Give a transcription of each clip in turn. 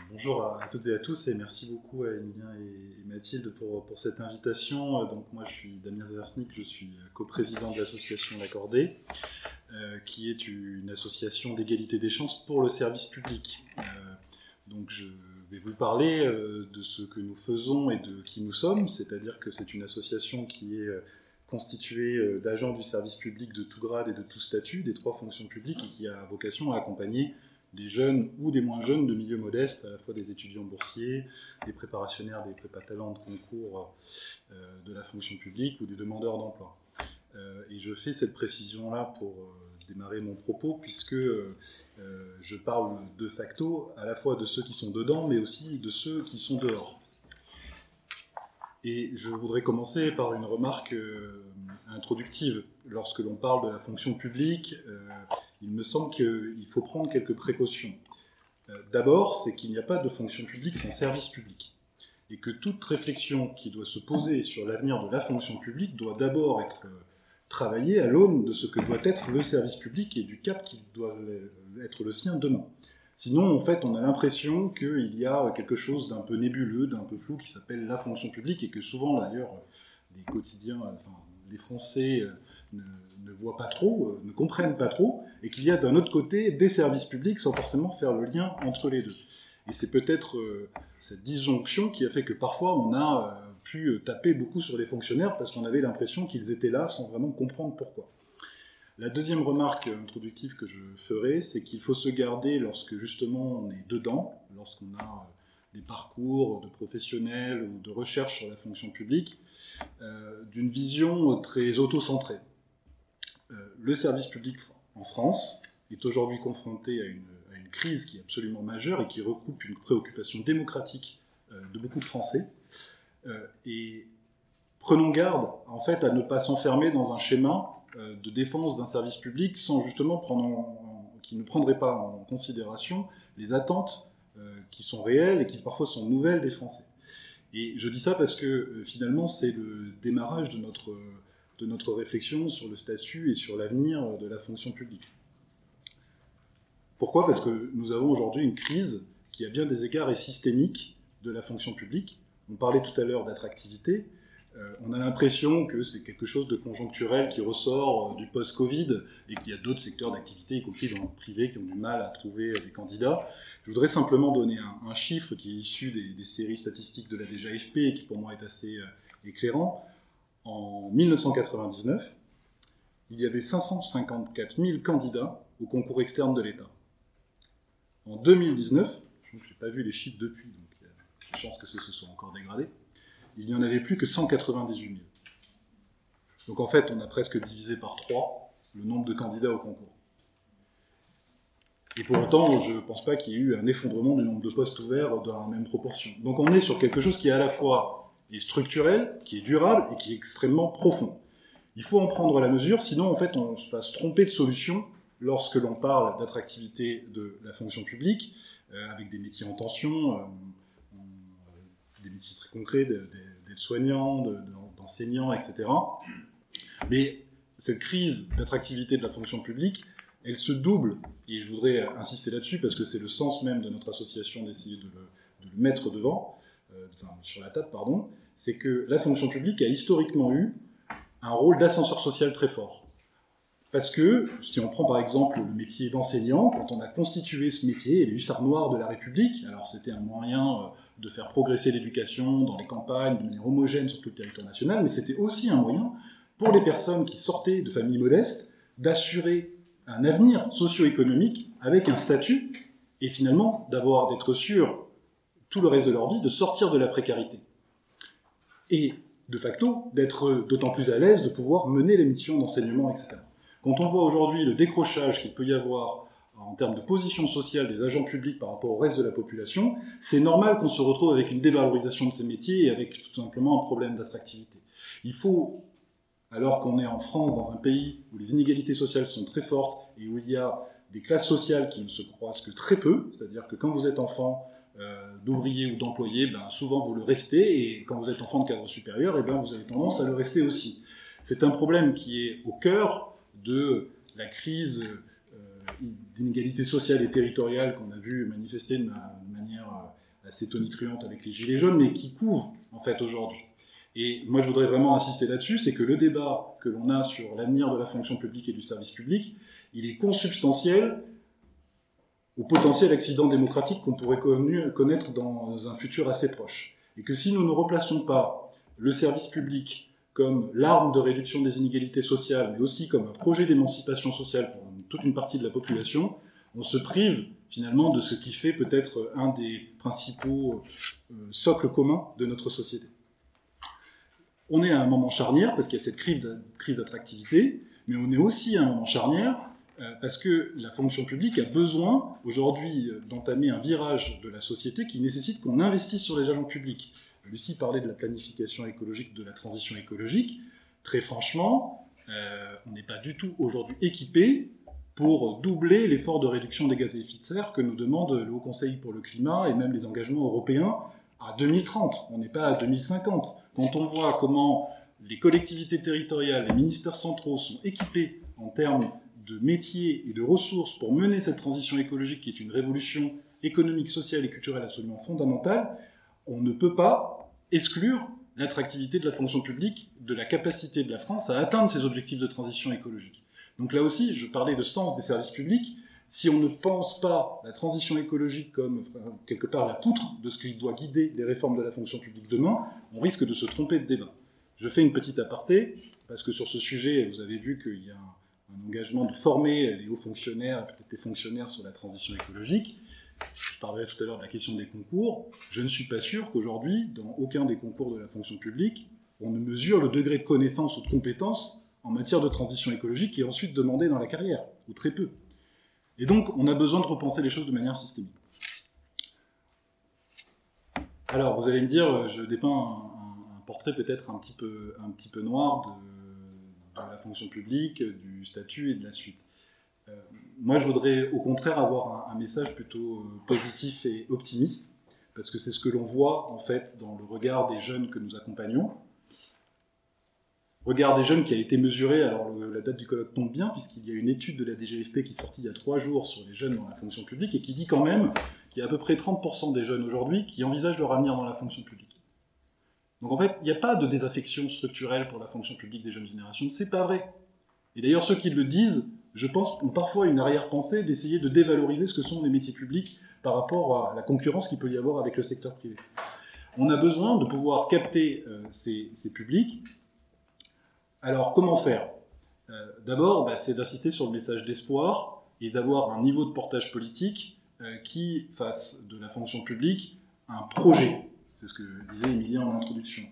Bonjour à toutes et à tous et merci beaucoup à Emilien et Mathilde pour cette invitation. Donc moi je suis Damien Zaversnik, je suis coprésident de l'association L'Accordé, qui est une association d'égalité des chances pour le service public. Donc je vais vous parler de ce que nous faisons et de qui nous sommes, c'est-à-dire que c'est une association qui est constituée d'agents du service public de tout grade et de tout statut, des 3 fonctions publiques, et qui a vocation à accompagner des jeunes ou des moins jeunes de milieux modestes, à la fois des étudiants boursiers, des préparationnaires, des prépa-talents de concours de la fonction publique ou des demandeurs d'emploi. Et je fais cette précision-là pour démarrer mon propos, puisque je parle de facto à la fois de ceux qui sont dedans, mais aussi de ceux qui sont dehors. Et je voudrais commencer par une remarque introductive. Lorsque l'on parle de la fonction publique, il me semble qu'il faut prendre quelques précautions. D'abord, c'est qu'il n'y a pas de fonction publique sans service public. Et que toute réflexion qui doit se poser sur l'avenir de la fonction publique doit d'abord être travaillée à l'aune de ce que doit être le service public et du cap qui doit être le sien demain. Sinon, en fait, on a l'impression qu'il y a quelque chose d'un peu nébuleux, d'un peu flou, qui s'appelle la fonction publique, et que souvent, d'ailleurs, les quotidiens, enfin, les Français ne voient pas trop, ne comprennent pas trop, et qu'il y a d'un autre côté des services publics sans forcément faire le lien entre les deux. Et c'est peut-être cette disjonction qui a fait que parfois on a pu taper beaucoup sur les fonctionnaires parce qu'on avait l'impression qu'ils étaient là sans vraiment comprendre pourquoi. La deuxième remarque introductive que je ferai, c'est qu'il faut se garder lorsque justement on est dedans, lorsqu'on a des parcours de professionnels ou de recherche sur la fonction publique, d'une vision très auto-centrée. Le service public en France est aujourd'hui confronté à une crise qui est absolument majeure et qui recoupe une préoccupation démocratique de beaucoup de Français. Et prenons garde, en fait, à ne pas s'enfermer dans un schéma de défense d'un service public sans justement qui ne prendrait pas en considération les attentes qui sont réelles et qui parfois sont nouvelles des Français. Et je dis ça parce que finalement c'est le démarrage de notre réflexion sur le statut et sur l'avenir de la fonction publique. Pourquoi ? Parce que nous avons aujourd'hui une crise qui à bien des égards est systémique de la fonction publique. On parlait tout à l'heure d'attractivité. On a l'impression que c'est quelque chose de conjoncturel qui ressort du post-Covid et qu'il y a d'autres secteurs d'activité, y compris dans le privé, qui ont du mal à trouver des candidats. Je voudrais simplement donner un chiffre qui est issu des séries statistiques de la DGAFP et qui pour moi est assez éclairant. En 1999, il y avait 554 000 candidats au concours externe de l'État. En 2019, je n'ai pas vu les chiffres depuis, donc il y a des chances que ce se soit encore dégradé, il n'y en avait plus que 198 000. Donc en fait, on a presque divisé par 3 le nombre de candidats au concours. Et pour autant, je ne pense pas qu'il y ait eu un effondrement du nombre de postes ouverts dans la même proportion. Donc on est sur quelque chose qui est à la fois structurel, qui est durable et qui est extrêmement profond. Il faut en prendre la mesure, sinon en fait on va se tromper de solution lorsque l'on parle d'attractivité de la fonction publique, avec des métiers en tension, des métiers très concrets, d'aides-soignants, d'enseignants, etc. Mais cette crise d'attractivité de la fonction publique, elle se double, et je voudrais insister là-dessus parce que c'est le sens même de notre association d'essayer de le mettre sur la table, c'est que la fonction publique a historiquement eu un rôle d'ascenseur social très fort. Parce que, si on prend par exemple le métier d'enseignant, quand on a constitué ce métier, les hussards noirs de la République, alors c'était un moyen de faire progresser l'éducation dans les campagnes de manière homogène sur tout le territoire national, mais c'était aussi un moyen pour les personnes qui sortaient de familles modestes d'assurer un avenir socio-économique avec un statut et finalement d'être sûr tout le reste de leur vie de sortir de la précarité. Et de facto, d'être d'autant plus à l'aise de pouvoir mener les missions d'enseignement, etc. Quand on voit aujourd'hui le décrochage qu'il peut y avoir en termes de position sociale des agents publics par rapport au reste de la population, c'est normal qu'on se retrouve avec une dévalorisation de ces métiers et avec tout simplement un problème d'attractivité. Il faut, alors qu'on est en France, dans un pays où les inégalités sociales sont très fortes et où il y a des classes sociales qui ne se croisent que très peu, c'est-à-dire que quand vous êtes enfant d'ouvrier ou d'employé, souvent vous le restez, et quand vous êtes enfant de cadre supérieur, vous avez tendance à le rester aussi. C'est un problème qui est au cœur de la crise d'inégalité sociale et territoriale qu'on a vu manifester de manière assez tonitruante avec les gilets jaunes, mais qui couvre en fait aujourd'hui. Et moi je voudrais vraiment insister là-dessus, c'est que le débat que l'on a sur l'avenir de la fonction publique et du service public, il est consubstantiel au potentiel accident démocratique qu'on pourrait connaître dans un futur assez proche. Et que si nous ne replaçons pas le service public comme l'arme de réduction des inégalités sociales, mais aussi comme un projet d'émancipation sociale pour toute une partie de la population, on se prive finalement de ce qui fait peut-être un des principaux socles communs de notre société. On est à un moment charnière parce qu'il y a cette crise d'attractivité, mais on est aussi à un moment charnière parce que la fonction publique a besoin aujourd'hui d'entamer un virage de la société qui nécessite qu'on investisse sur les agents publics. Lucie parlait de la planification écologique, de la transition écologique. Très franchement, on n'est pas du tout aujourd'hui équipé pour doubler l'effort de réduction des gaz à effet de serre que nous demande le Haut Conseil pour le climat et même les engagements européens à 2030. On n'est pas à 2050. Quand on voit comment les collectivités territoriales, les ministères centraux sont équipés en termes de métiers et de ressources pour mener cette transition écologique qui est une révolution économique, sociale et culturelle absolument fondamentale, on ne peut pas exclure l'attractivité de la fonction publique, de la capacité de la France à atteindre ses objectifs de transition écologique. Donc là aussi, je parlais de sens des services publics. Si on ne pense pas la transition écologique comme quelque part la poutre de ce qui doit guider les réformes de la fonction publique demain, on risque de se tromper de débat. Je fais une petite aparté, parce que sur ce sujet, vous avez vu qu'il y a un engagement de former les hauts fonctionnaires, peut-être les fonctionnaires sur la transition écologique. Je parlais tout à l'heure de la question des concours. Je ne suis pas sûr qu'aujourd'hui, dans aucun des concours de la fonction publique, on ne mesure le degré de connaissance ou de compétence en matière de transition écologique qui est ensuite demandé dans la carrière, ou très peu. Et donc, on a besoin de repenser les choses de manière systémique. Alors, vous allez me dire, je dépeins un portrait peut-être un petit peu noir de la fonction publique, du statut et de la suite. Moi, je voudrais au contraire avoir un message plutôt positif et optimiste, parce que c'est ce que l'on voit en fait dans le regard des jeunes que nous accompagnons. Regard des jeunes qui a été mesuré, alors la date du colloque tombe bien, puisqu'il y a une étude de la DGFP qui est sortie il y a 3 jours sur les jeunes dans la fonction publique, et qui dit quand même qu'il y a à peu près 30% des jeunes aujourd'hui qui envisagent leur avenir dans la fonction publique. Donc en fait, il n'y a pas de désaffection structurelle pour la fonction publique des jeunes générations, c'est pas vrai. Et d'ailleurs, ceux qui le disent, je pense, ont parfois une arrière-pensée d'essayer de dévaloriser ce que sont les métiers publics par rapport à la concurrence qu'il peut y avoir avec le secteur privé. On a besoin de pouvoir capter ces publics. Alors, comment faire ? D'abord, c'est d'insister sur le message d'espoir et d'avoir un niveau de portage politique qui fasse de la fonction publique un projet. C'est ce que disait Emilien en introduction.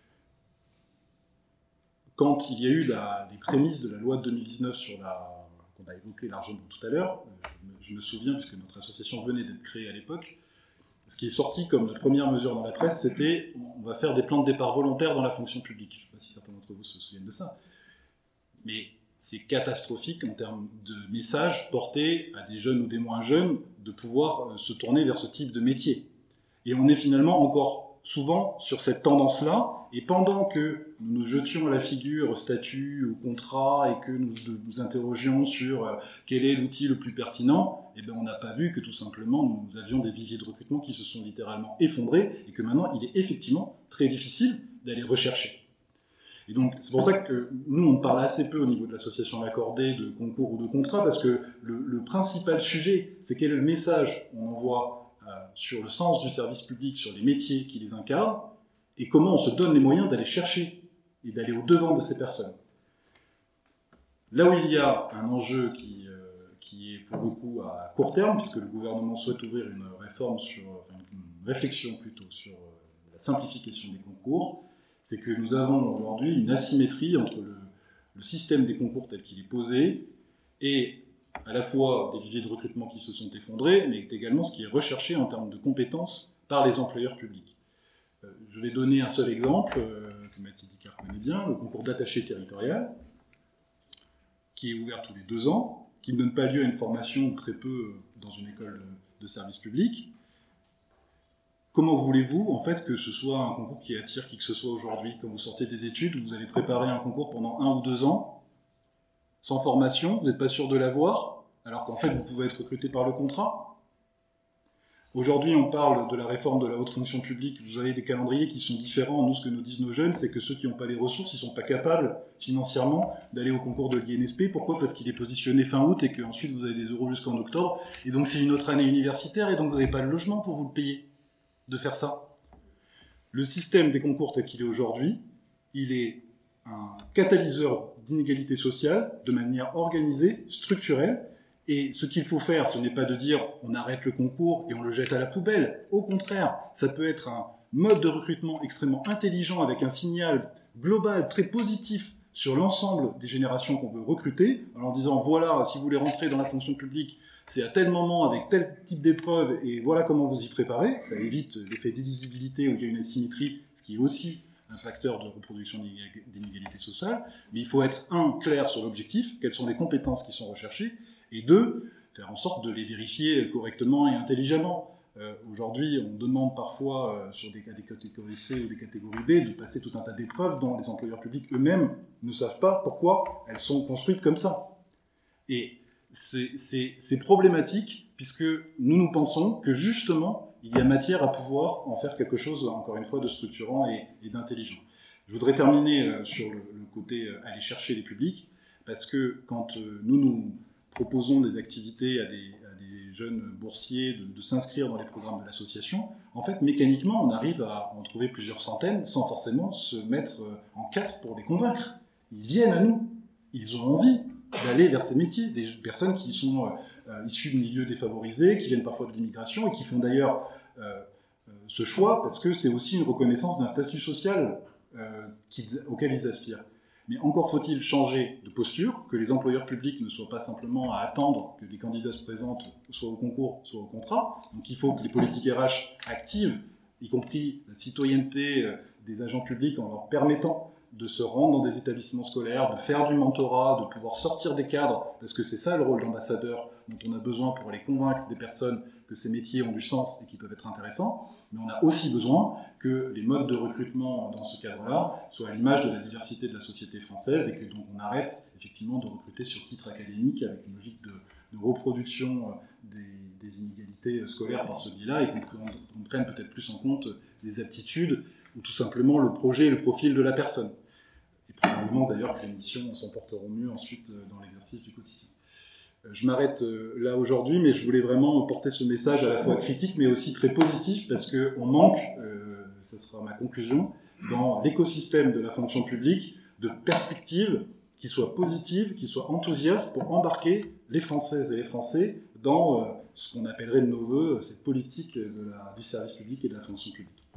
Quand il y a eu les prémices de la loi de 2019 qu'on a évoqué largement tout à l'heure, je me souviens, puisque notre association venait d'être créée à l'époque, ce qui est sorti comme la première mesure dans la presse, c'était on va faire des plans de départ volontaires dans la fonction publique. Je ne sais pas si certains d'entre vous se souviennent de ça. Mais c'est catastrophique en termes de messages portés à des jeunes ou des moins jeunes de pouvoir se tourner vers ce type de métier. Et on est finalement encore souvent sur cette tendance-là, et pendant que nous nous jetions à la figure statut ou contrat et que nous nous interrogions sur quel est l'outil le plus pertinent, eh bien on n'a pas vu que tout simplement nous avions des viviers de recrutement qui se sont littéralement effondrés et que maintenant il est effectivement très difficile d'aller rechercher. Et donc c'est pour ça que nous on parle assez peu au niveau de l'association L'Accordé de concours ou de contrat, parce que le principal sujet, c'est quel est le message qu'on envoie sur le sens du service public, sur les métiers qui les incarnent, et comment on se donne les moyens d'aller chercher et d'aller au-devant de ces personnes. Là où il y a un enjeu qui est pour le coup à court terme, puisque le gouvernement souhaite ouvrir une réflexion plutôt sur la simplification des concours, c'est que nous avons aujourd'hui une asymétrie entre le système des concours tel qu'il est posé et à la fois des viviers de recrutement qui se sont effondrés, mais également ce qui est recherché en termes de compétences par les employeurs publics. Je vais donner un seul exemple, que Mathilde Icard connaît bien, le concours d'attaché territorial, qui est ouvert tous les 2 ans, qui ne donne pas lieu à une formation ou très peu dans une école de service public. Comment voulez-vous, en fait, que ce soit un concours qui attire qui que ce soit aujourd'hui ? Quand vous sortez des études, vous allez préparer un concours pendant 1 ou 2 ans, sans formation, vous n'êtes pas sûr de l'avoir, alors qu'en fait, vous pouvez être recruté par le contrat. Aujourd'hui, on parle de la réforme de la haute fonction publique. Vous avez des calendriers qui sont différents. Nous, ce que nous disent nos jeunes, c'est que ceux qui n'ont pas les ressources, ils ne sont pas capables financièrement d'aller au concours de l'INSP. Pourquoi ? Parce qu'il est positionné fin août et qu'ensuite vous avez des euros jusqu'en octobre. Et donc c'est une autre année universitaire et donc vous n'avez pas le logement pour vous le payer de faire ça. Le système des concours tel qu'il est aujourd'hui, il est un catalyseur d'inégalité sociale de manière organisée, structurelle. Et ce qu'il faut faire, ce n'est pas de dire on arrête le concours et on le jette à la poubelle. Au contraire, ça peut être un mode de recrutement extrêmement intelligent avec un signal global très positif sur l'ensemble des générations qu'on veut recruter, en leur disant voilà, si vous voulez rentrer dans la fonction publique, c'est à tel moment avec tel type d'épreuve et voilà comment vous y préparez. Ça évite l'effet d'illisibilité où il y a une asymétrie, ce qui est aussi un facteur de reproduction d'inégalités sociales. Mais il faut être, clair sur l'objectif, quelles sont les compétences qui sont recherchées, et deux, faire en sorte de les vérifier correctement et intelligemment. Aujourd'hui, on demande parfois, sur des catégories C ou des catégories B, de passer tout un tas d'épreuves dont les employeurs publics eux-mêmes ne savent pas pourquoi elles sont construites comme ça. Et c'est problématique, puisque nous pensons que justement, il y a matière à pouvoir en faire quelque chose, encore une fois, de structurant et d'intelligent. Je voudrais terminer sur le côté aller chercher les publics, parce que quand nous proposons des activités à des jeunes boursiers de s'inscrire dans les programmes de l'association, en fait, mécaniquement, on arrive à en trouver plusieurs centaines sans forcément se mettre en quatre pour les convaincre. Ils viennent à nous, ils ont envie d'aller vers ces métiers, des personnes qui sont issues de milieux défavorisés, qui viennent parfois de l'immigration et qui font d'ailleurs ce choix parce que c'est aussi une reconnaissance d'un statut social auquel ils aspirent. Mais encore faut-il changer de posture, que les employeurs publics ne soient pas simplement à attendre que des candidats se présentent, soit au concours, soit au contrat. Donc il faut que les politiques RH activent, y compris la citoyenneté des agents publics en leur permettant de se rendre dans des établissements scolaires, de faire du mentorat, de pouvoir sortir des cadres, parce que c'est ça le rôle d'ambassadeur dont on a besoin pour aller convaincre des personnes que ces métiers ont du sens et qui peuvent être intéressants, mais on a aussi besoin que les modes de recrutement dans ce cadre-là soient à l'image de la diversité de la société française et que donc on arrête effectivement de recruter sur titre académique avec une logique de reproduction des inégalités scolaires par ce biais-là et qu'on prenne peut-être plus en compte les aptitudes ou tout simplement le projet et le profil de la personne. Et probablement d'ailleurs que les missions s'en porteront mieux ensuite dans l'exercice du quotidien. Je m'arrête là aujourd'hui, mais je voulais vraiment porter ce message à la fois critique, mais aussi très positif, parce qu'on manque, ce sera ma conclusion, dans l'écosystème de la fonction publique, de perspectives qui soient positives, qui soient enthousiastes pour embarquer les Françaises et les Français dans ce qu'on appellerait de nos voeux cette politique du service public et de la fonction publique.